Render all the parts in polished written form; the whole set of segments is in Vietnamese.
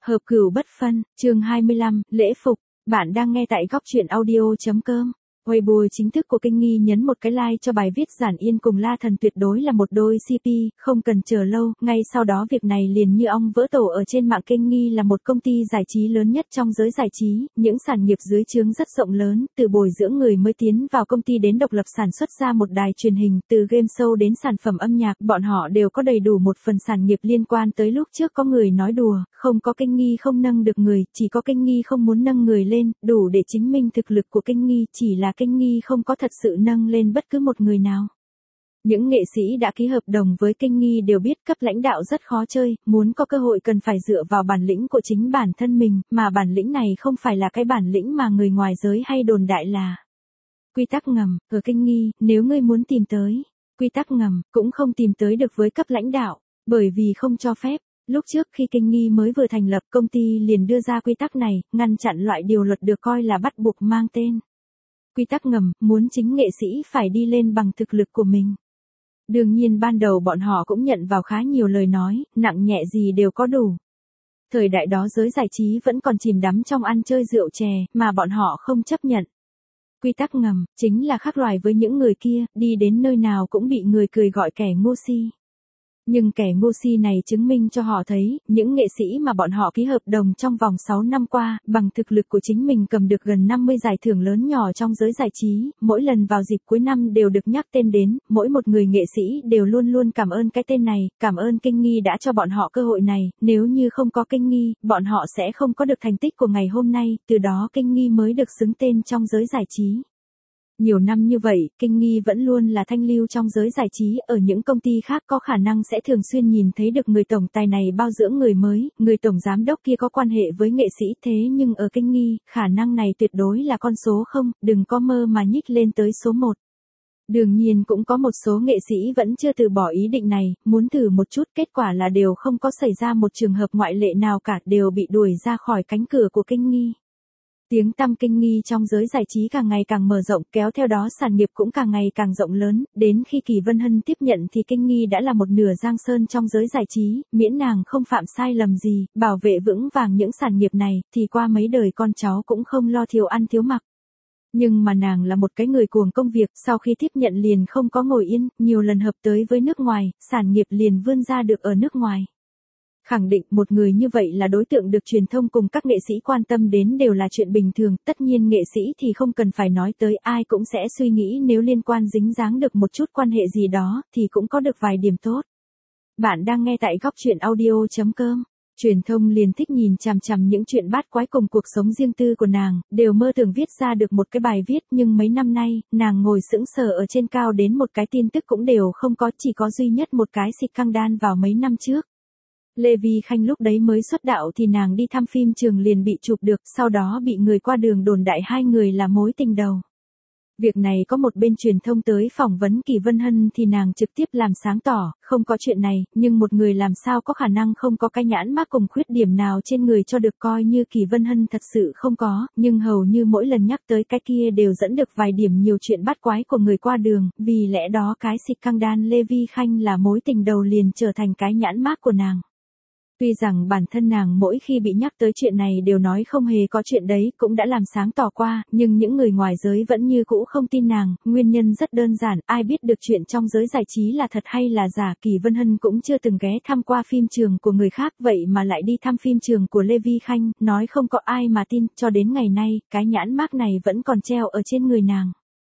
Hợp cửu bất phân, chương 25, lễ phục. Bạn đang nghe tại góc truyện audio.com. Weibo chính thức của Kinh Nghi nhấn một cái like cho bài viết Giản Yên cùng La Thần tuyệt đối là một đôi CP, không cần chờ lâu, ngay sau đó việc này liền như ong vỡ tổ ở trên mạng. Kinh Nghi là một công ty giải trí lớn nhất trong giới giải trí, những sản nghiệp dưới trướng rất rộng lớn, từ bồi dưỡng người mới tiến vào công ty đến độc lập sản xuất ra một đài truyền hình, từ game show đến sản phẩm âm nhạc, bọn họ đều có đầy đủ một phần sản nghiệp liên quan tới. Lúc trước có người nói đùa, không có Kinh Nghi không nâng được người, chỉ có Kinh Nghi không muốn nâng người lên, đủ để chứng minh thực lực của Kinh Nghi, chỉ là Kinh Nghi không có thật sự nâng lên bất cứ một người nào. Những nghệ sĩ đã ký hợp đồng với Kinh Nghi đều biết cấp lãnh đạo rất khó chơi, muốn có cơ hội cần phải dựa vào bản lĩnh của chính bản thân mình, mà bản lĩnh này không phải là cái bản lĩnh mà người ngoài giới hay đồn đại là quy tắc ngầm. Ở Kinh Nghi, nếu ngươi muốn tìm tới quy tắc ngầm, cũng không tìm tới được với cấp lãnh đạo, bởi vì không cho phép. Lúc trước khi Kinh Nghi mới vừa thành lập, công ty liền đưa ra quy tắc này, ngăn chặn loại điều luật được coi là bắt buộc mang tên quy tắc ngầm, muốn chính nghệ sĩ phải đi lên bằng thực lực của mình. Đương nhiên ban đầu bọn họ cũng nhận vào khá nhiều lời nói, nặng nhẹ gì đều có đủ. Thời đại đó giới giải trí vẫn còn chìm đắm trong ăn chơi rượu chè, mà bọn họ không chấp nhận. Quy tắc ngầm, chính là khác loài với những người kia, đi đến nơi nào cũng bị người cười gọi kẻ ngu si. Nhưng kẻ ngu si này chứng minh cho họ thấy, những nghệ sĩ mà bọn họ ký hợp đồng trong vòng 6 năm qua, bằng thực lực của chính mình cầm được gần 50 giải thưởng lớn nhỏ trong giới giải trí, mỗi lần vào dịp cuối năm đều được nhắc tên đến, mỗi một người nghệ sĩ đều luôn luôn cảm ơn cái tên này, cảm ơn Kinh Nghi đã cho bọn họ cơ hội này, nếu như không có Kinh Nghi, bọn họ sẽ không có được thành tích của ngày hôm nay, từ đó Kinh Nghi mới được xứng tên trong giới giải trí. Nhiều năm như vậy, Kinh Nghi vẫn luôn là thanh lưu trong giới giải trí, ở những công ty khác có khả năng sẽ thường xuyên nhìn thấy được người tổng tài này bao dưỡng người mới, người tổng giám đốc kia có quan hệ với nghệ sĩ, thế nhưng ở Kinh Nghi, khả năng này tuyệt đối là con số 0, đừng có mơ mà nhích lên tới số 1. Đương nhiên cũng có một số nghệ sĩ vẫn chưa từ bỏ ý định này, muốn thử một chút, kết quả là đều không có xảy ra một trường hợp ngoại lệ nào cả, đều bị đuổi ra khỏi cánh cửa của Kinh Nghi. Tiếng tăm Kinh Nghi trong giới giải trí càng ngày càng mở rộng, kéo theo đó sản nghiệp cũng càng ngày càng rộng lớn, đến khi Kỳ Vân Hân tiếp nhận thì Kinh Nghi đã là một nửa giang sơn trong giới giải trí, miễn nàng không phạm sai lầm gì, bảo vệ vững vàng những sản nghiệp này, thì qua mấy đời con cháu cũng không lo thiếu ăn thiếu mặc. Nhưng mà nàng là một cái người cuồng công việc, sau khi tiếp nhận liền không có ngồi yên, nhiều lần hợp tới với nước ngoài, sản nghiệp liền vươn ra được ở nước ngoài. Khẳng định một người như vậy là đối tượng được truyền thông cùng các nghệ sĩ quan tâm đến đều là chuyện bình thường, tất nhiên nghệ sĩ thì không cần phải nói tới, ai cũng sẽ suy nghĩ nếu liên quan dính dáng được một chút quan hệ gì đó, thì cũng có được vài điểm tốt. Bạn đang nghe tại góc truyện audio.com. Truyền thông liền thích nhìn chằm chằm những chuyện bát quái cùng cuộc sống riêng tư của nàng, đều mơ tưởng viết ra được một cái bài viết, nhưng mấy năm nay, nàng ngồi sững sờ ở trên cao đến một cái tin tức cũng đều không có, chỉ có duy nhất một cái scandal vào mấy năm trước. Lê Vi Khanh lúc đấy mới xuất đạo thì nàng đi thăm phim trường liền bị chụp được, sau đó bị người qua đường đồn đại hai người là mối tình đầu. Việc này có một bên truyền thông tới phỏng vấn Kỳ Vân Hân thì nàng trực tiếp làm sáng tỏ, không có chuyện này, nhưng một người làm sao có khả năng không có cái nhãn mác cùng khuyết điểm nào trên người cho được coi như Kỳ Vân Hân thật sự không có, nhưng hầu như mỗi lần nhắc tới cái kia đều dẫn được vài điểm nhiều chuyện bắt quái của người qua đường, vì lẽ đó cái scandal Lê Vi Khanh là mối tình đầu liền trở thành cái nhãn mác của nàng. Tuy rằng bản thân nàng mỗi khi bị nhắc tới chuyện này đều nói không hề có chuyện đấy, cũng đã làm sáng tỏ qua, nhưng những người ngoài giới vẫn như cũ không tin nàng, nguyên nhân rất đơn giản, ai biết được chuyện trong giới giải trí là thật hay là giả. Kỳ Vân Hân cũng chưa từng ghé thăm qua phim trường của người khác, vậy mà lại đi thăm phim trường của Lê Vi Khanh, nói không có ai mà tin, cho đến ngày nay, cái nhãn mác này vẫn còn treo ở trên người nàng.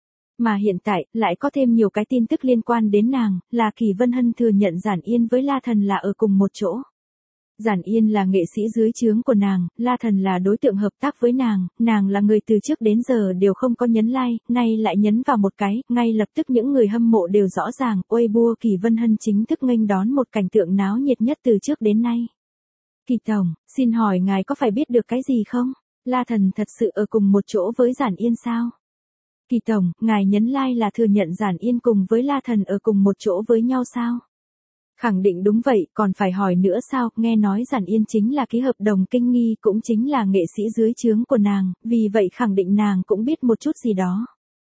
Mà hiện tại, lại có thêm nhiều cái tin tức liên quan đến nàng, là Kỳ Vân Hân thừa nhận Giản Yên với La Thần là ở cùng một chỗ. Giản Yên là nghệ sĩ dưới trướng của nàng, La Thần là đối tượng hợp tác với nàng là người từ trước đến giờ đều không có nhấn like, nay lại nhấn vào một cái, ngay lập tức những người hâm mộ đều rõ ràng, Weibo Kỳ Vân Hân chính thức nghênh đón một cảnh tượng náo nhiệt nhất từ trước đến nay. Kỳ tổng, xin hỏi ngài có phải biết được cái gì không? La Thần thật sự ở cùng một chỗ với Giản Yên sao? Kỳ tổng, ngài nhấn like là thừa nhận Giản Yên cùng với La Thần ở cùng một chỗ với nhau sao? Khẳng định đúng vậy, còn phải hỏi nữa sao, nghe nói Giản Yên chính là ký hợp đồng Kinh Nghi cũng chính là nghệ sĩ dưới trướng của nàng, vì vậy khẳng định nàng cũng biết một chút gì đó.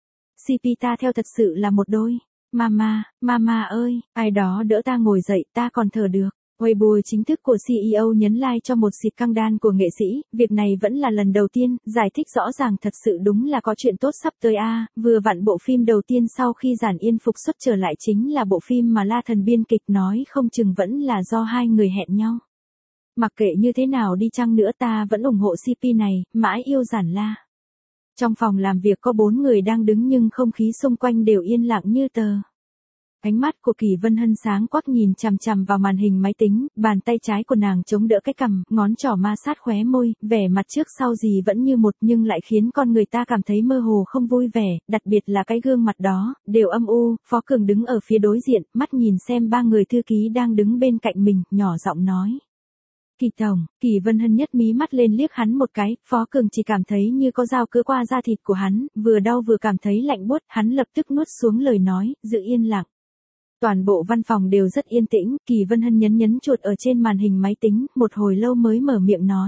CP ta theo thật sự là một đôi. Mama ơi, ai đó đỡ ta ngồi dậy, ta còn thở được. Weibo chính thức của CEO nhấn like cho một xịt căng đan của nghệ sĩ, việc này vẫn là lần đầu tiên, giải thích rõ ràng thật sự đúng là có chuyện tốt sắp tới vừa vặn bộ phim đầu tiên sau khi Giản Yên phục xuất trở lại chính là bộ phim mà La Thần biên kịch nói không chừng vẫn là do hai người hẹn nhau. Mặc kệ như thế nào đi chăng nữa ta vẫn ủng hộ CP này, mãi yêu Giản La. Trong phòng làm việc có 4 người đang đứng nhưng không khí xung quanh đều yên lặng như tờ. Ánh mắt của Kỳ Vân Hân sáng quắc nhìn chằm chằm vào màn hình máy tính, bàn tay trái của nàng chống đỡ cái cằm, ngón trỏ ma sát khóe môi, vẻ mặt trước sau gì vẫn như một nhưng lại khiến con người ta cảm thấy mơ hồ không vui vẻ, đặc biệt là cái gương mặt đó, đều âm u. Phó Cường đứng ở phía đối diện, mắt nhìn xem 3 người thư ký đang đứng bên cạnh mình, nhỏ giọng nói. Kỳ tổng, Kỳ Vân Hân nhất mí mắt lên liếc hắn một cái, Phó Cường chỉ cảm thấy như có dao cứa qua da thịt của hắn, vừa đau vừa cảm thấy lạnh buốt, hắn lập tức nuốt xuống lời nói, giữ yên lặng. Toàn bộ văn phòng đều rất yên tĩnh, Kỳ Vân Hân nhấn chuột ở trên màn hình máy tính, một hồi lâu mới mở miệng nói.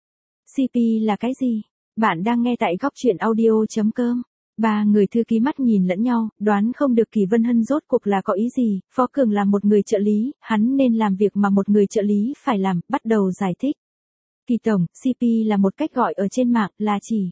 CP là cái gì? Bạn đang nghe tại góc truyện audio.com. 3 người thư ký mắt nhìn lẫn nhau, đoán không được Kỳ Vân Hân rốt cuộc là có ý gì, Phó Cường là một người trợ lý, hắn nên làm việc mà một người trợ lý phải làm, bắt đầu giải thích. Kỳ tổng, CP là một cách gọi ở trên mạng, là chỉ.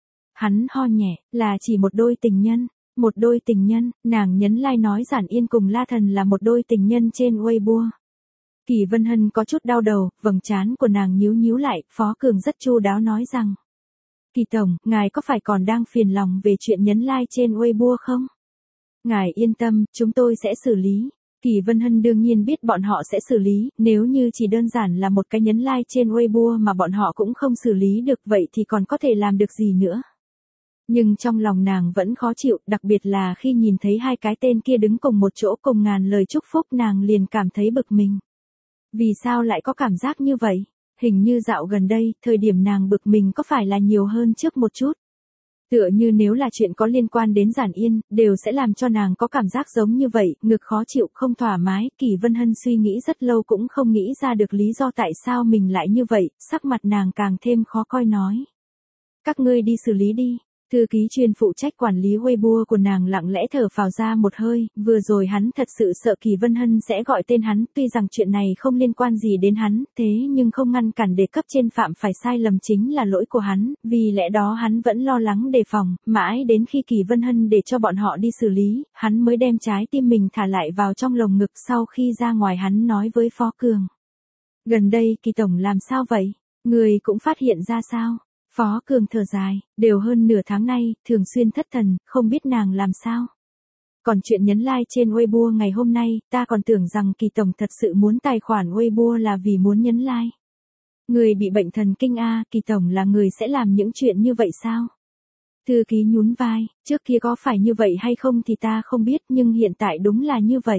Hắn ho nhẹ, là chỉ một đôi tình nhân. Một đôi tình nhân, nàng nhấn like nói Giản Yên cùng La Thần là một đôi tình nhân trên Weibo. Kỳ Vân Hân có chút đau đầu, vầng trán của nàng nhíu lại, Phó Cường rất chu đáo nói rằng. Kỳ tổng, ngài có phải còn đang phiền lòng về chuyện nhấn like trên Weibo không? Ngài yên tâm, chúng tôi sẽ xử lý. Kỳ Vân Hân đương nhiên biết bọn họ sẽ xử lý, nếu như chỉ đơn giản là một cái nhấn like trên Weibo mà bọn họ cũng không xử lý được vậy thì còn có thể làm được gì nữa. Nhưng trong lòng nàng vẫn khó chịu, đặc biệt là khi nhìn thấy hai cái tên kia đứng cùng một chỗ cùng ngàn lời chúc phúc nàng liền cảm thấy bực mình. Vì sao lại có cảm giác như vậy? Hình như dạo gần đây, thời điểm nàng bực mình có phải là nhiều hơn trước một chút. Tựa như nếu là chuyện có liên quan đến Giản Yên, đều sẽ làm cho nàng có cảm giác giống như vậy, ngực khó chịu, không thoải mái. Kỳ Vân Hân suy nghĩ rất lâu cũng không nghĩ ra được lý do tại sao mình lại như vậy, sắc mặt nàng càng thêm khó coi nói. Các ngươi đi xử lý đi. Thư ký chuyên phụ trách quản lý Weibo của nàng lặng lẽ thở phào ra một hơi, vừa rồi hắn thật sự sợ Kỳ Vân Hân sẽ gọi tên hắn, tuy rằng chuyện này không liên quan gì đến hắn, thế nhưng không ngăn cản để cấp trên phạm phải sai lầm chính là lỗi của hắn, vì lẽ đó hắn vẫn lo lắng đề phòng, mãi đến khi Kỳ Vân Hân để cho bọn họ đi xử lý, hắn mới đem trái tim mình thả lại vào trong lồng ngực. Sau khi ra ngoài hắn nói với Phó Cường. Gần đây Kỳ tổng làm sao vậy? Người cũng phát hiện ra sao? Phó Cường thở dài, đều hơn nửa tháng nay, thường xuyên thất thần, không biết nàng làm sao. Còn chuyện nhấn like trên Weibo ngày hôm nay, ta còn tưởng rằng Kỳ tổng thật sự muốn tài khoản Weibo là vì muốn nhấn like. Người bị bệnh thần kinh Kỳ tổng là người sẽ làm những chuyện như vậy sao? Thư ký nhún vai, trước kia có phải như vậy hay không thì ta không biết nhưng hiện tại đúng là như vậy.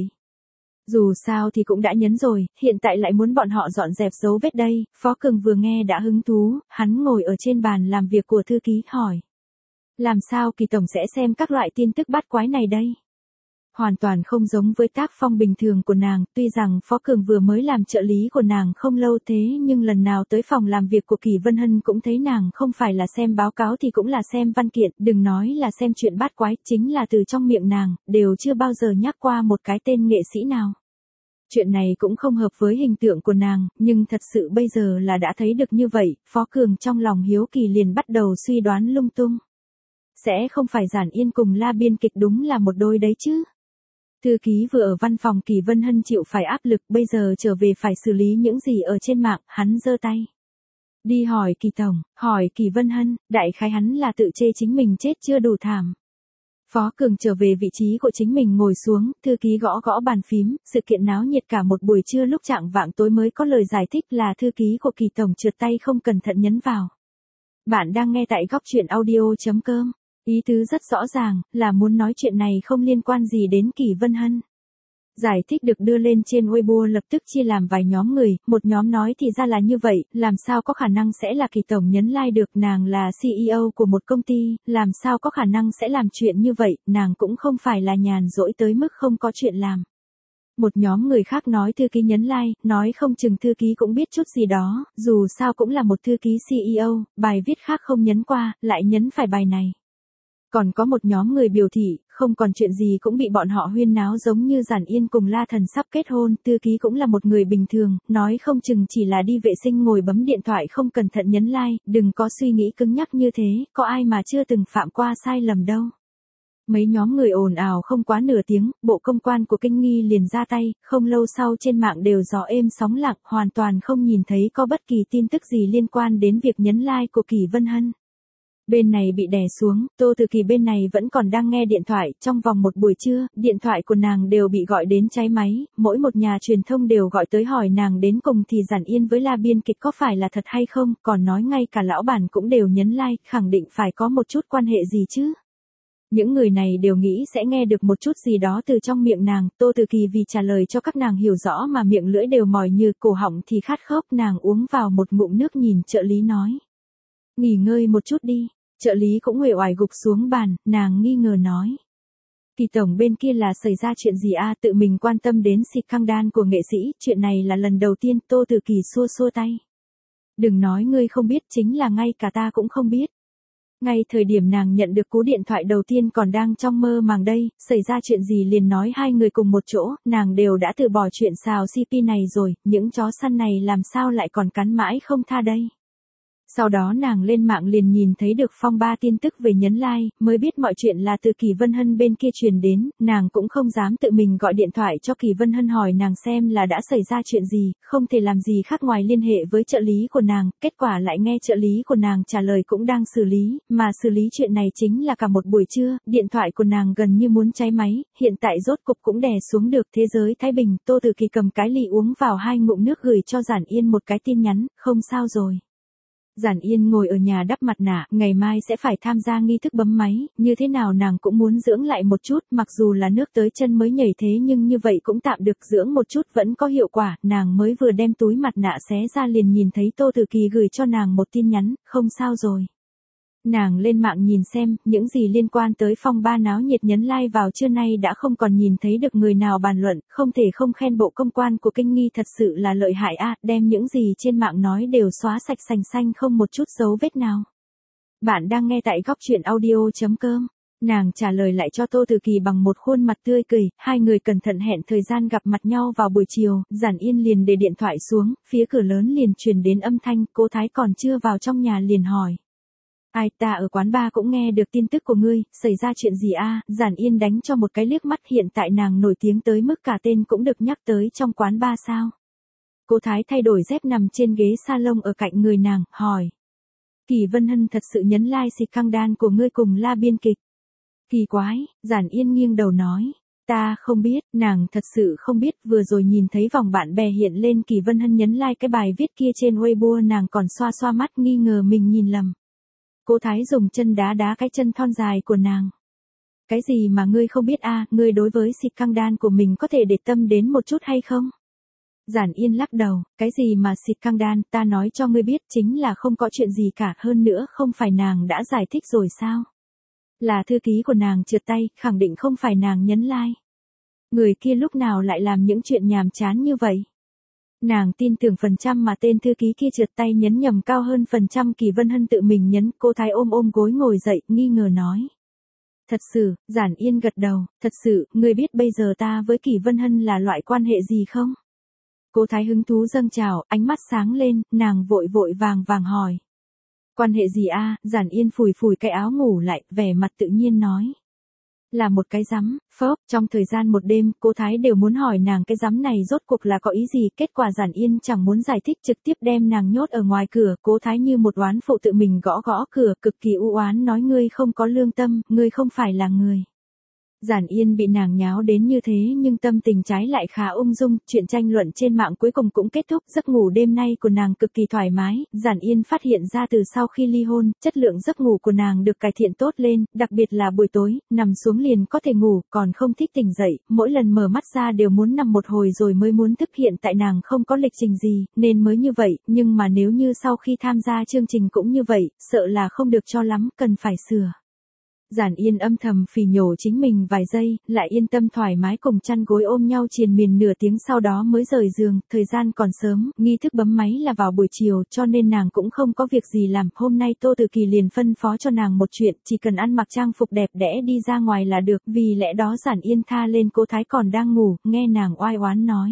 Dù sao thì cũng đã nhấn rồi, hiện tại lại muốn bọn họ dọn dẹp dấu vết đây. Phó Cường vừa nghe đã hứng thú, hắn ngồi ở trên bàn làm việc của thư ký hỏi. Làm sao Kỳ tổng sẽ xem các loại tin tức bát quái này đây? Hoàn toàn không giống với tác phong bình thường của nàng, tuy rằng Phó Cường vừa mới làm trợ lý của nàng không lâu thế nhưng lần nào tới phòng làm việc của Kỳ Vân Hân cũng thấy nàng không phải là xem báo cáo thì cũng là xem văn kiện, đừng nói là xem chuyện bát quái, chính là từ trong miệng nàng, đều chưa bao giờ nhắc qua một cái tên nghệ sĩ nào. Chuyện này cũng không hợp với hình tượng của nàng, nhưng thật sự bây giờ là đã thấy được như vậy, Phó Cường trong lòng hiếu kỳ liền bắt đầu suy đoán lung tung. Sẽ không phải Giản Yên cùng La biên kịch đúng là một đôi đấy chứ? Thư ký vừa ở văn phòng Kỳ Vân Hân chịu phải áp lực, bây giờ trở về phải xử lý những gì ở trên mạng, hắn giơ tay. Đi hỏi Kỳ tổng, hỏi Kỳ Vân Hân, đại khái hắn là tự chê chính mình chết chưa đủ thảm. Phó Cường trở về vị trí của chính mình ngồi xuống, thư ký gõ gõ bàn phím, sự kiện náo nhiệt cả một buổi trưa lúc chạng vạng tối mới có lời giải thích là thư ký của Kỳ tổng trượt tay không cẩn thận nhấn vào. Bạn đang nghe tại góc truyện audio.com. Ý tứ rất rõ ràng, là muốn nói chuyện này không liên quan gì đến Kỳ Vân Hân. Giải thích được đưa lên trên Weibo lập tức chia làm vài nhóm người, một nhóm nói thì ra là như vậy, làm sao có khả năng sẽ là Kỳ tổng nhấn like được, nàng là CEO của một công ty, làm sao có khả năng sẽ làm chuyện như vậy, nàng cũng không phải là nhàn rỗi tới mức không có chuyện làm. Một nhóm người khác nói thư ký nhấn like, nói không chừng thư ký cũng biết chút gì đó, dù sao cũng là một thư ký CEO, bài viết khác không nhấn qua, lại nhấn phải bài này. Còn có một nhóm người biểu thị, không còn chuyện gì cũng bị bọn họ huyên náo giống như Giản Yên cùng La Thần sắp kết hôn, Tư Ký cũng là một người bình thường, nói không chừng chỉ là đi vệ sinh ngồi bấm điện thoại không cẩn thận nhấn like, đừng có suy nghĩ cứng nhắc như thế, có ai mà chưa từng phạm qua sai lầm đâu. Mấy nhóm người ồn ào không quá nửa tiếng, bộ công quan của Kinh Nghi liền ra tay, không lâu sau trên mạng đều gió êm sóng lặng, hoàn toàn không nhìn thấy có bất kỳ tin tức gì liên quan đến việc nhấn like của Kỷ Vân Hân. Bên này bị đè xuống, Tô Từ Kỳ bên này vẫn còn đang nghe điện thoại, trong vòng một buổi trưa, điện thoại của nàng đều bị gọi đến cháy máy, mỗi một nhà truyền thông đều gọi tới hỏi nàng đến cùng thì Giản Yên với La biên kịch có phải là thật hay không, còn nói ngay cả lão bản cũng đều nhấn like, khẳng định phải có một chút quan hệ gì chứ. Những người này đều nghĩ sẽ nghe được một chút gì đó từ trong miệng nàng, Tô Từ Kỳ vì trả lời cho các nàng hiểu rõ mà miệng lưỡi đều mỏi như cổ họng thì khát khốc, nàng uống vào một ngụm nước nhìn trợ lý nói. Nghỉ ngơi một chút đi, trợ lý cũng uể oải gục xuống bàn, nàng nghi ngờ nói. Kỳ tổng bên kia là xảy ra chuyện gì a? Tự mình quan tâm đến xịt căng đan của nghệ sĩ, chuyện này là lần đầu tiên. Tô Từ Kỳ xua xua tay. Đừng nói ngươi không biết, chính là ngay cả ta cũng không biết. Ngay thời điểm nàng nhận được cú điện thoại đầu tiên còn đang trong mơ màng đây, xảy ra chuyện gì liền nói hai người cùng một chỗ, nàng đều đã từ bỏ chuyện xào CP này rồi, những chó săn này làm sao lại còn cắn mãi không tha đây. Sau đó nàng lên mạng liền nhìn thấy được phong ba tin tức về nhấn like, mới biết mọi chuyện là từ Kỷ Vân Hân bên kia truyền đến, nàng cũng không dám tự mình gọi điện thoại cho Kỷ Vân Hân hỏi nàng xem là đã xảy ra chuyện gì, không thể làm gì khác ngoài liên hệ với trợ lý của nàng, kết quả lại nghe trợ lý của nàng trả lời cũng đang xử lý, mà xử lý chuyện này chính là cả một buổi trưa, điện thoại của nàng gần như muốn cháy máy, hiện tại rốt cục cũng đè xuống được. Thế giới thái bình. Tô Từ Kỳ cầm cái ly uống vào 2 ngụm nước gửi cho Giản Yên một cái tin nhắn, không sao rồi. Giản Yên ngồi ở nhà đắp mặt nạ, ngày mai sẽ phải tham gia nghi thức bấm máy, như thế nào nàng cũng muốn dưỡng lại một chút, mặc dù là nước tới chân mới nhảy thế nhưng như vậy cũng tạm được, dưỡng một chút vẫn có hiệu quả, nàng mới vừa đem túi mặt nạ xé ra liền nhìn thấy Tô Từ Kỳ gửi cho nàng một tin nhắn, không sao rồi. Nàng lên mạng nhìn xem, những gì liên quan tới phong ba náo nhiệt nhấn like vào trưa nay đã không còn nhìn thấy được người nào bàn luận, không thể không khen bộ công quan của Kinh Nghi thật sự là lợi hại a, đem những gì trên mạng nói đều xóa sạch sành xanh không một chút dấu vết nào. Bạn đang nghe tại góc truyện audio.com. Nàng trả lời lại cho Tô Từ Kỳ bằng một khuôn mặt tươi cười, hai người cẩn thận hẹn thời gian gặp mặt nhau vào buổi chiều, Giản Yên liền để điện thoại xuống, phía cửa lớn liền truyền đến âm thanh, Cố Thái còn chưa vào trong nhà liền hỏi. Ai, ta ở quán bar cũng nghe được tin tức của ngươi, xảy ra chuyện gì a? Giản Yên đánh cho một cái liếc mắt, hiện tại nàng nổi tiếng tới mức cả tên cũng được nhắc tới trong quán bar sao? Cố Thái thay đổi dép nằm trên ghế salon ở cạnh người nàng, hỏi. Kỷ Vân Hân thật sự nhấn like xịt căng đan của ngươi cùng La biên kịch. Kỳ quái, Giản Yên nghiêng đầu nói. Ta không biết, nàng thật sự không biết, vừa rồi nhìn thấy vòng bạn bè hiện lên Kỷ Vân Hân nhấn like cái bài viết kia trên Weibo, nàng còn xoa xoa mắt nghi ngờ mình nhìn lầm. Cố Thái dùng chân đá đá cái chân thon dài của nàng. Cái gì mà ngươi không biết a? Ngươi đối với xịt căng đan của mình có thể để tâm đến một chút hay không? Giản Yên lắc đầu, cái gì mà xịt căng đan, ta nói cho ngươi biết chính là không có chuyện gì cả, hơn nữa không phải nàng đã giải thích rồi sao? Là thư ký của nàng trượt tay, khẳng định không phải nàng nhấn like. Người kia lúc nào lại làm những chuyện nhàm chán như vậy? Nàng tin tưởng phần trăm mà tên thư ký kia trượt tay nhấn nhầm cao hơn phần trăm Kỷ Vân Hân tự mình nhấn. Cô Thái ôm gối ngồi dậy, nghi ngờ nói. Thật sự, Giản Yên gật đầu, thật sự, ngươi biết bây giờ ta với Kỷ Vân Hân là loại quan hệ gì không? Cô Thái hứng thú dâng trào, ánh mắt sáng lên, nàng vội vàng hỏi. Quan hệ gì a? Giản Yên phủi cái áo ngủ lại, vẻ mặt tự nhiên nói. Là một cái rắm, phớp, trong thời gian một đêm, Cố Thái đều muốn hỏi nàng cái rắm này rốt cuộc là có ý gì, kết quả Giản Yên chẳng muốn giải thích, trực tiếp đem nàng nhốt ở ngoài cửa. Cố Thái như một oán phụ tự mình gõ cửa, cực kỳ u oán nói, ngươi không có lương tâm, ngươi không phải là người. Giản Yên bị nàng nháo đến như thế nhưng tâm tình trái lại khá ung dung, chuyện tranh luận trên mạng cuối cùng cũng kết thúc, giấc ngủ đêm nay của nàng cực kỳ thoải mái, Giản Yên phát hiện ra từ sau khi ly hôn, chất lượng giấc ngủ của nàng được cải thiện tốt lên, đặc biệt là buổi tối, nằm xuống liền có thể ngủ, còn không thích tỉnh dậy, mỗi lần mở mắt ra đều muốn nằm một hồi rồi mới muốn thức, hiện tại nàng không có lịch trình gì, nên mới như vậy, nhưng mà nếu như sau khi tham gia chương trình cũng như vậy, sợ là không được cho lắm, cần phải sửa. Giản Yên âm thầm phỉ nhổ chính mình vài giây, lại yên tâm thoải mái cùng chăn gối ôm nhau triền miên nửa tiếng sau đó mới rời giường, thời gian còn sớm, nghi thức bấm máy là vào buổi chiều cho nên nàng cũng không có việc gì làm. Hôm nay Tô Từ Kỳ liền phân phó cho nàng một chuyện, chỉ cần ăn mặc trang phục đẹp đẽ đi ra ngoài là được, vì lẽ đó Giản Yên tha lên Cố Thái còn đang ngủ, nghe nàng oai oán nói.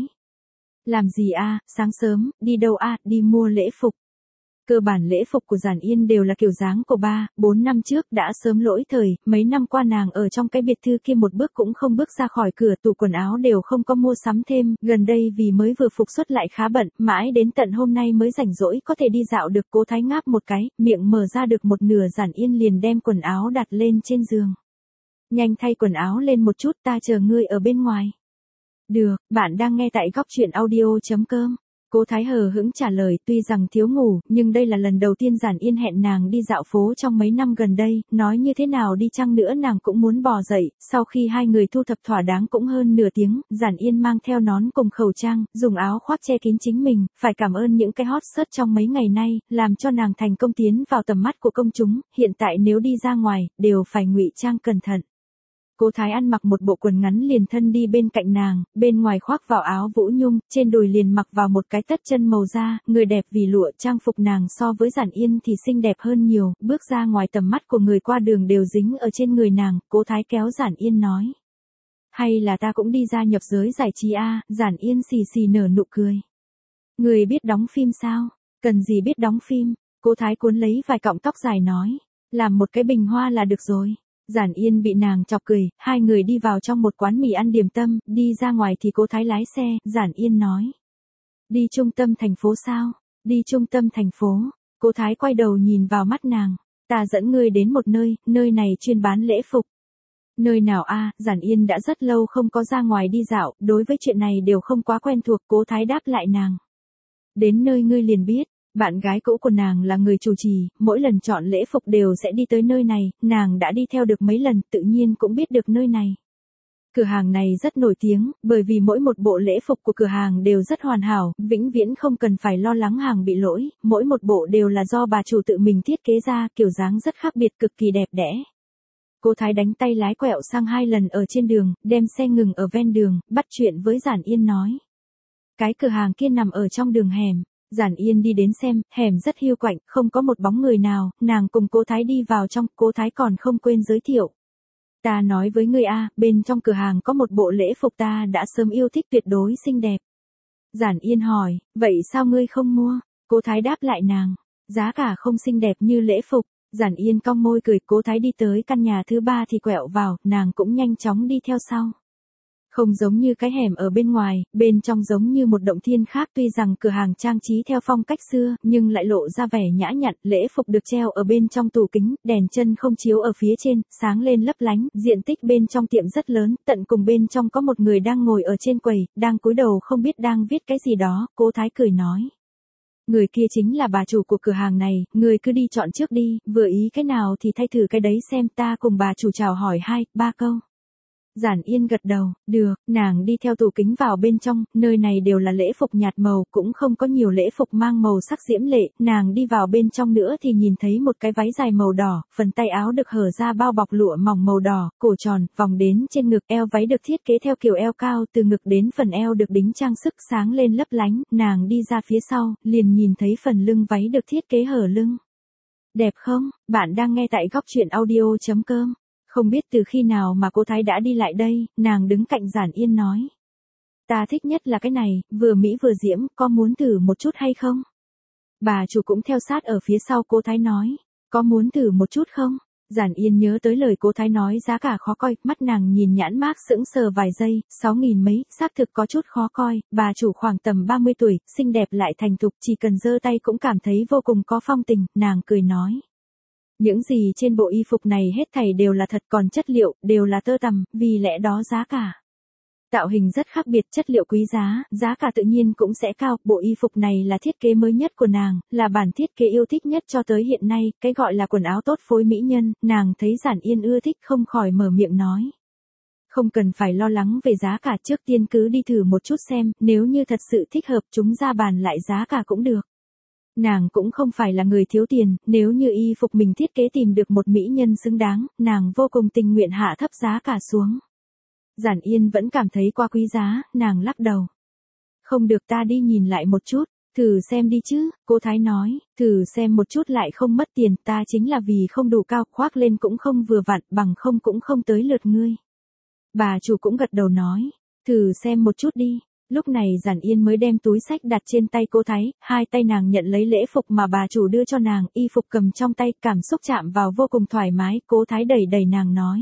Làm gì a, sáng sớm, đi đâu a, đi mua lễ phục. Cơ bản lễ phục của Giản Yên đều là kiểu dáng của 3-4 năm trước đã sớm lỗi thời, mấy năm qua nàng ở trong cái biệt thự kia một bước cũng không bước ra khỏi cửa, tủ quần áo đều không có mua sắm thêm, gần đây vì mới vừa phục xuất lại khá bận, mãi đến tận hôm nay mới rảnh rỗi có thể đi dạo được. Cố Thái ngáp một cái, miệng mở ra được một nửa, Giản Yên liền đem quần áo đặt lên trên giường. Nhanh thay quần áo lên một chút, ta chờ ngươi ở bên ngoài. Được, bạn đang nghe tại góc truyện audio.com. Cố Thái hờ hững trả lời, tuy rằng thiếu ngủ, nhưng đây là lần đầu tiên Giản Yên hẹn nàng đi dạo phố trong mấy năm gần đây, nói như thế nào đi chăng nữa nàng cũng muốn bò dậy. Sau khi hai người thu thập thỏa đáng cũng hơn nửa tiếng, Giản Yên mang theo nón cùng khẩu trang, dùng áo khoác che kín chính mình, phải cảm ơn những cái hot search trong mấy ngày nay, làm cho nàng thành công tiến vào tầm mắt của công chúng, hiện tại nếu đi ra ngoài, đều phải ngụy trang cẩn thận. Cố Thái ăn mặc một bộ quần ngắn liền thân đi bên cạnh nàng, bên ngoài khoác vào áo vũ nhung, trên đùi liền mặc vào một cái tất chân màu da, người đẹp vì lụa. Trang phục nàng so với Giản Yên thì xinh đẹp hơn nhiều, bước ra ngoài tầm mắt của người qua đường đều dính ở trên người nàng. Cố Thái kéo Giản Yên nói. Hay là ta cũng đi ra nhập giới giải trí a? Giản Yên xì xì nở nụ cười. Người biết đóng phim sao? Cần gì biết đóng phim? Cố Thái cuốn lấy vài cọng tóc dài nói. Làm một cái bình hoa là được rồi. Giản Yên bị nàng chọc cười, hai người đi vào trong một quán mì ăn điểm tâm, đi ra ngoài thì Cố Thái lái xe, Giản Yên nói. Đi trung tâm thành phố sao? Đi trung tâm thành phố. Cố Thái quay đầu nhìn vào mắt nàng. Ta dẫn ngươi đến một nơi, nơi này chuyên bán lễ phục. Nơi nào a? Giản Yên đã rất lâu không có ra ngoài đi dạo, đối với chuyện này đều không quá quen thuộc. Cố Thái đáp lại nàng. Đến nơi ngươi liền biết. Bạn gái cũ của nàng là người chủ trì, mỗi lần chọn lễ phục đều sẽ đi tới nơi này, nàng đã đi theo được mấy lần, tự nhiên cũng biết được nơi này. Cửa hàng này rất nổi tiếng, bởi vì mỗi một bộ lễ phục của cửa hàng đều rất hoàn hảo, vĩnh viễn không cần phải lo lắng hàng bị lỗi, mỗi một bộ đều là do bà chủ tự mình thiết kế ra, kiểu dáng rất khác biệt, cực kỳ đẹp đẽ. Cố Thái đánh tay lái quẹo sang 2 lần ở trên đường, đem xe ngừng ở ven đường, bắt chuyện với Giản Yên nói. Cái cửa hàng kia nằm ở trong đường hẻm. Giản Yên đi đến xem, hẻm rất hiu quạnh, không có một bóng người nào, nàng cùng Cố Thái đi vào trong, Cố Thái còn không quên giới thiệu. Ta nói với ngươi a, bên trong cửa hàng có một bộ lễ phục ta đã sớm yêu thích, tuyệt đối xinh đẹp. Giản Yên hỏi, vậy sao ngươi không mua? Cố Thái đáp lại nàng, giá cả không xinh đẹp như lễ phục. Giản Yên cong môi cười. Cố Thái đi tới căn nhà thứ 3 thì quẹo vào, nàng cũng nhanh chóng đi theo sau. Không giống như cái hẻm ở bên ngoài, bên trong giống như một động thiên khác, tuy rằng cửa hàng trang trí theo phong cách xưa, nhưng lại lộ ra vẻ nhã nhặn, lễ phục được treo ở bên trong tủ kính, đèn chân không chiếu ở phía trên, sáng lên lấp lánh, diện tích bên trong tiệm rất lớn, tận cùng bên trong có một người đang ngồi ở trên quầy, đang cúi đầu không biết đang viết cái gì đó. Cố Thái cười nói. Người kia chính là bà chủ của cửa hàng này, người cứ đi chọn trước đi, vừa ý cái nào thì thay thử cái đấy xem, ta cùng bà chủ chào hỏi 2-3 câu. Giản Yên gật đầu, được, nàng đi theo tủ kính vào bên trong, nơi này đều là lễ phục nhạt màu, cũng không có nhiều lễ phục mang màu sắc diễm lệ, nàng đi vào bên trong nữa thì nhìn thấy một cái váy dài màu đỏ, phần tay áo được hở ra bao bọc lụa mỏng màu đỏ, cổ tròn, vòng đến trên ngực, eo váy được thiết kế theo kiểu eo cao, từ ngực đến phần eo được đính trang sức sáng lên lấp lánh, nàng đi ra phía sau, liền nhìn thấy phần lưng váy được thiết kế hở lưng. Đẹp không? Bạn đang nghe tại góc truyện audio.com. Không biết từ khi nào mà Cố Thái đã đi lại đây, nàng đứng cạnh Giản Yên nói. Ta thích nhất là cái này, vừa mỹ vừa diễm, có muốn thử một chút hay không? Bà chủ cũng theo sát ở phía sau Cố Thái nói. Có muốn thử một chút không? Giản Yên nhớ tới lời Cố Thái nói giá cả khó coi, mắt nàng nhìn nhãn mác sững sờ vài giây, 6.000 mấy, xác thực có chút khó coi, bà chủ khoảng tầm 30 tuổi, xinh đẹp lại thành thục, chỉ cần giơ tay cũng cảm thấy vô cùng có phong tình, nàng cười nói. Những gì trên bộ y phục này hết thảy đều là thật, còn chất liệu, đều là tơ tằm, vì lẽ đó giá cả. Tạo hình rất khác biệt, chất liệu quý giá, giá cả tự nhiên cũng sẽ cao, bộ y phục này là thiết kế mới nhất của nàng, là bản thiết kế yêu thích nhất cho tới hiện nay, cái gọi là quần áo tốt phối mỹ nhân, nàng thấy Giản Yên ưa thích không khỏi mở miệng nói. Không cần phải lo lắng về giá cả, trước tiên cứ đi thử một chút xem, nếu như thật sự thích hợp chúng ra bàn lại giá cả cũng được. Nàng cũng không phải là người thiếu tiền, nếu như y phục mình thiết kế tìm được một mỹ nhân xứng đáng, nàng vô cùng tình nguyện hạ thấp giá cả xuống. Giản Yên vẫn cảm thấy quá quý giá, nàng lắc đầu. Không được, ta đi nhìn lại một chút, thử xem đi chứ, cô Thái nói, thử xem một chút lại không mất tiền, ta chính là vì không đủ cao, khoác lên cũng không vừa vặn, bằng không cũng không tới lượt ngươi. Bà chủ cũng gật đầu nói, thử xem một chút đi. Lúc này Giản Yên mới đem túi xách đặt trên tay cô Thái, hai tay nàng nhận lấy lễ phục mà bà chủ đưa cho nàng, y phục cầm trong tay, cảm xúc chạm vào vô cùng thoải mái, cô Thái đẩy đẩy nàng nói.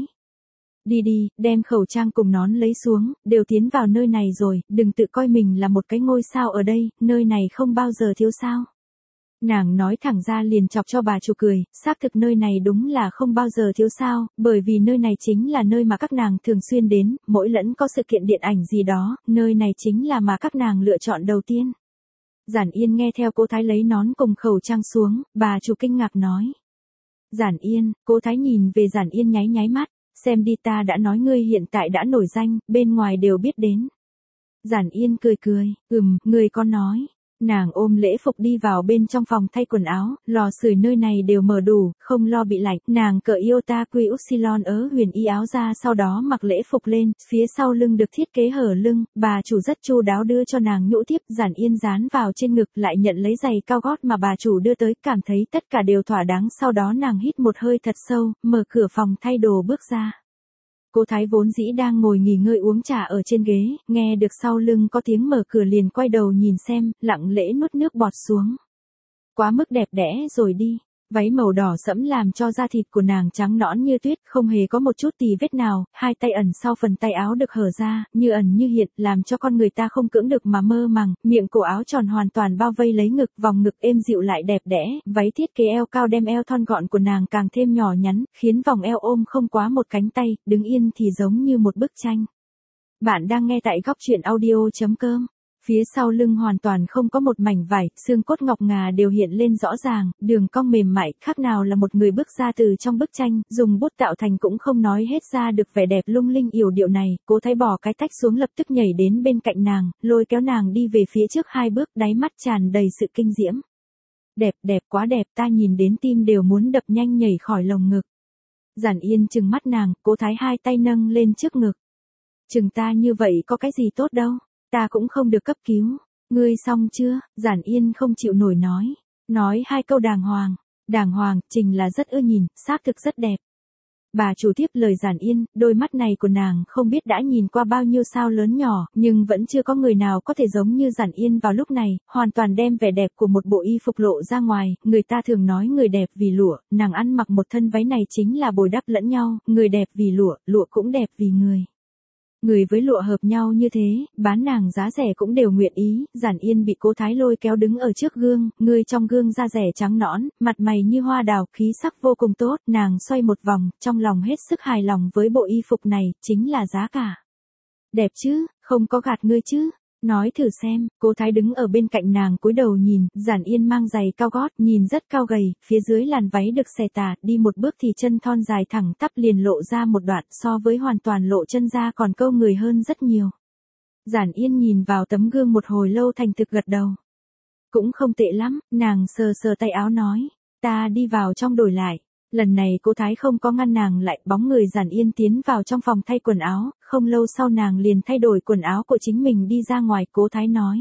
Đi đi, đem khẩu trang cùng nón lấy xuống, đều tiến vào nơi này rồi, đừng tự coi mình là một cái ngôi sao ở đây, nơi này không bao giờ thiếu sao. Nàng nói thẳng ra liền chọc cho bà chủ cười, xác thực nơi này đúng là không bao giờ thiếu sao, bởi vì nơi này chính là nơi mà các nàng thường xuyên đến, mỗi lẫn có sự kiện điện ảnh gì đó, nơi này chính là mà các nàng lựa chọn đầu tiên. Giản Yên nghe theo cô Thái lấy nón cùng khẩu trang xuống, bà chủ kinh ngạc nói. Giản Yên, cô Thái nhìn về Giản Yên nháy nháy mắt, xem đi, ta đã nói ngươi hiện tại đã nổi danh, bên ngoài đều biết đến. Giản Yên cười cười, ngươi có nói. Nàng ôm lễ phục đi vào bên trong phòng thay quần áo, lò sưởi nơi này đều mở đủ, không lo bị lạnh, nàng cởi Iota Quy Upsilon huyền y áo ra, sau đó mặc lễ phục lên, phía sau lưng được thiết kế hở lưng, bà chủ rất chu đáo đưa cho nàng nhũ tiếp, Giản Yên dán vào trên ngực, lại nhận lấy giày cao gót mà bà chủ đưa tới, cảm thấy tất cả đều thỏa đáng, sau đó nàng hít một hơi thật sâu, mở cửa phòng thay đồ bước ra. Cô Thái vốn dĩ đang ngồi nghỉ ngơi uống trà ở trên ghế, nghe được sau lưng có tiếng mở cửa liền quay đầu nhìn xem, lặng lẽ nuốt nước bọt xuống. Quá mức đẹp đẽ rồi đi, váy màu đỏ sẫm làm cho da thịt của nàng trắng nõn như tuyết, không hề có một chút tì vết nào, hai tay ẩn sau phần tay áo được hở ra, như ẩn như hiện, làm cho con người ta không cưỡng được mà mơ màng, miệng cổ áo tròn hoàn toàn bao vây lấy ngực, vòng ngực êm dịu lại đẹp đẽ, váy thiết kế eo cao đem eo thon gọn của nàng càng thêm nhỏ nhắn, khiến vòng eo ôm không quá một cánh tay, đứng yên thì giống như một bức tranh. Bạn đang nghe tại góc truyện audio.com. Phía sau lưng hoàn toàn không có một mảnh vải, xương cốt ngọc ngà đều hiện lên rõ ràng, đường cong mềm mại, khác nào là một người bước ra từ trong bức tranh, dùng bút tạo thành cũng không nói hết ra được vẻ đẹp lung linh yểu điệu này, Cố Thái bỏ cái tách xuống lập tức nhảy đến bên cạnh nàng, lôi kéo nàng đi về phía trước hai bước, đáy mắt tràn đầy sự kinh diễm. Đẹp, đẹp, quá đẹp, ta nhìn đến tim đều muốn đập nhanh nhảy khỏi lồng ngực. Giản Yên trừng mắt nàng, Cố Thái hai tay nâng lên trước ngực. Chừng ta như vậy có cái gì tốt đâu. Ta cũng không được cấp cứu. Ngươi xong chưa? Giản Yên không chịu nổi nói. Nói hai câu đàng hoàng. Đàng hoàng, Trình là rất ưa nhìn, xác thực rất đẹp. Bà chủ tiếp lời Giản Yên, đôi mắt này của nàng không biết đã nhìn qua bao nhiêu sao lớn nhỏ, nhưng vẫn chưa có người nào có thể giống như Giản Yên vào lúc này, hoàn toàn đem vẻ đẹp của một bộ y phục lộ ra ngoài, người ta thường nói người đẹp vì lụa, nàng ăn mặc một thân váy này chính là bồi đắp lẫn nhau, người đẹp vì lụa, lụa cũng đẹp vì người. Người với lụa hợp nhau như thế, bán nàng giá rẻ cũng đều nguyện ý, Giản Yên bị Cố Thái lôi kéo đứng ở trước gương, người trong gương da rẻ trắng nõn, mặt mày như hoa đào, khí sắc vô cùng tốt, nàng xoay một vòng, trong lòng hết sức hài lòng với bộ y phục này, chính là giá cả. Đẹp chứ, không có gạt ngươi chứ. Nói thử xem, Cố Thái đứng ở bên cạnh nàng cúi đầu nhìn, Giản Yên mang giày cao gót, nhìn rất cao gầy, phía dưới làn váy được xẻ tà, đi một bước thì chân thon dài thẳng tắp liền lộ ra một đoạn, so với hoàn toàn lộ chân ra còn câu người hơn rất nhiều. Giản Yên nhìn vào tấm gương một hồi lâu thành thực gật đầu. Cũng không tệ lắm, nàng sờ sờ tay áo nói, ta đi vào trong đổi lại. Lần này Cố Thái không có ngăn nàng lại, bóng người Giản Yên tiến vào trong phòng thay quần áo, không lâu sau nàng liền thay đổi quần áo của chính mình đi ra ngoài, Cố Thái nói.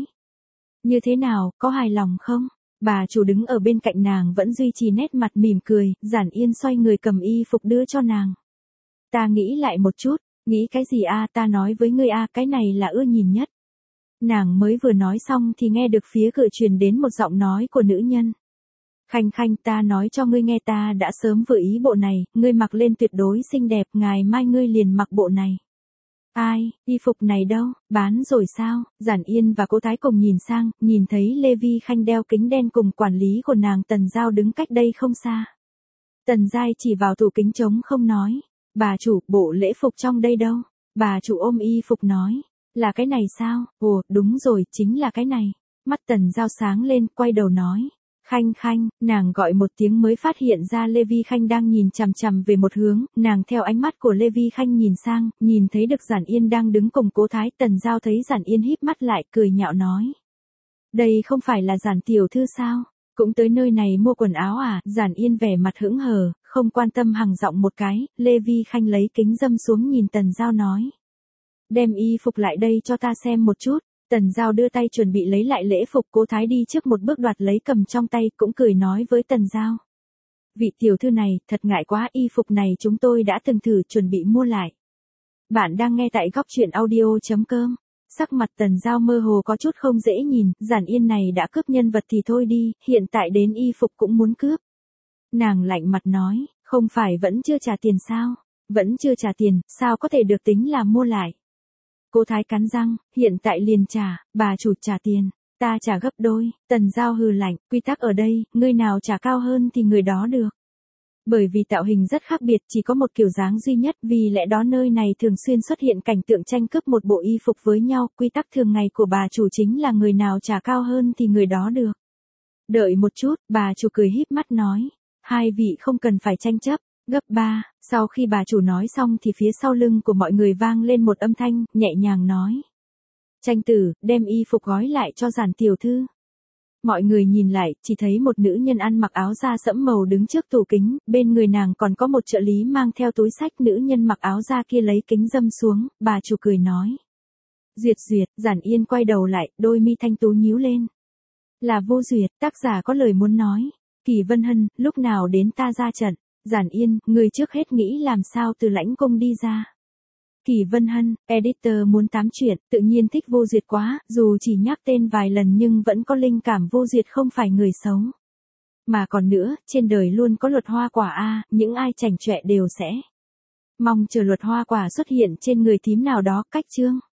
Như thế nào, có hài lòng không? Bà chủ đứng ở bên cạnh nàng vẫn duy trì nét mặt mỉm cười, Giản Yên xoay người cầm y phục đưa cho nàng. Ta nghĩ lại một chút, nghĩ cái gì a? Ta nói với ngươi a, cái này là ưa nhìn nhất. Nàng mới vừa nói xong thì nghe được phía cửa truyền đến một giọng nói của nữ nhân. Khanh Khanh, ta nói cho ngươi nghe, ta đã sớm vừa ý bộ này, ngươi mặc lên tuyệt đối xinh đẹp, ngày mai ngươi liền mặc bộ này. Ai, y phục này đâu, bán rồi sao? Giản Yên và Cố Thái cùng nhìn sang, nhìn thấy Lê Vi Khanh đeo kính đen cùng quản lý của nàng Tần Giao đứng cách đây không xa. Tần Giai chỉ vào tủ kính trống không nói, bà chủ, bộ lễ phục trong đây đâu? Bà chủ ôm y phục nói, là cái này sao? Ồ, đúng rồi, chính là cái này. Mắt Tần Giao sáng lên, quay đầu nói. Khanh Khanh, nàng gọi một tiếng mới phát hiện ra Lê Vi Khanh đang nhìn chằm chằm về một hướng, nàng theo ánh mắt của Lê Vi Khanh nhìn sang, nhìn thấy được Giản Yên đang đứng cùng Cố Thái, Tần Giao thấy Giản Yên híp mắt lại, cười nhạo nói. Đây không phải là Giản tiểu thư sao? Cũng tới nơi này mua quần áo à? Giản Yên vẻ mặt hững hờ, không quan tâm hằng giọng một cái, Lê Vi Khanh lấy kính dâm xuống nhìn Tần Giao nói. Đem y phục lại đây cho ta xem một chút. Tần Giao đưa tay chuẩn bị lấy lại lễ phục, Cố Thái đi trước một bước đoạt lấy cầm trong tay, cũng cười nói với Tần Giao. Vị tiểu thư này, thật ngại quá, y phục này chúng tôi đã từng thử chuẩn bị mua lại. Bạn đang nghe tại góc truyện audio.com. Sắc mặt Tần Giao mơ hồ có chút không dễ nhìn, Giản Yên này đã cướp nhân vật thì thôi đi, hiện tại đến y phục cũng muốn cướp. Nàng lạnh mặt nói, không phải vẫn chưa trả tiền sao? Vẫn chưa trả tiền, sao có thể được tính là mua lại? Cố Thái cắn răng, hiện tại liền trả, bà chủ trả tiền, ta trả gấp đôi. Tần Giao hừ lạnh, quy tắc ở đây, người nào trả cao hơn thì người đó được. Bởi vì tạo hình rất khác biệt, chỉ có một kiểu dáng duy nhất, vì lẽ đó nơi này thường xuyên xuất hiện cảnh tượng tranh cướp một bộ y phục với nhau, quy tắc thường ngày của bà chủ chính là người nào trả cao hơn thì người đó được. Đợi một chút, bà chủ cười híp mắt nói, hai vị không cần phải tranh chấp. Gấp 3, sau khi bà chủ nói xong thì phía sau lưng của mọi người vang lên một âm thanh, nhẹ nhàng nói. Tranh tử, đem y phục gói lại cho Giản tiểu thư. Mọi người nhìn lại, chỉ thấy một nữ nhân ăn mặc áo da sẫm màu đứng trước tủ kính, bên người nàng còn có một trợ lý mang theo túi sách. Nữ nhân mặc áo da kia lấy kính dâm xuống, bà chủ cười nói. Duyệt Duyệt, Giản Yên quay đầu lại, đôi mi thanh tú nhíu lên. Là Vô Duyệt, tác giả có lời muốn nói. Kỳ Vân Hân, lúc nào đến ta ra trận. Giản Yên, người trước hết nghĩ làm sao từ lãnh cung đi ra. Kỳ Vân Hân, editor muốn tám chuyện, tự nhiên thích Vô Duyệt quá, dù chỉ nhắc tên vài lần nhưng vẫn có linh cảm Vô Duyệt không phải người xấu. Mà còn nữa, trên đời luôn có luật hoa quả a, những ai chảnh chọe đều sẽ. Mong chờ luật hoa quả xuất hiện trên người thím nào đó, cách chương.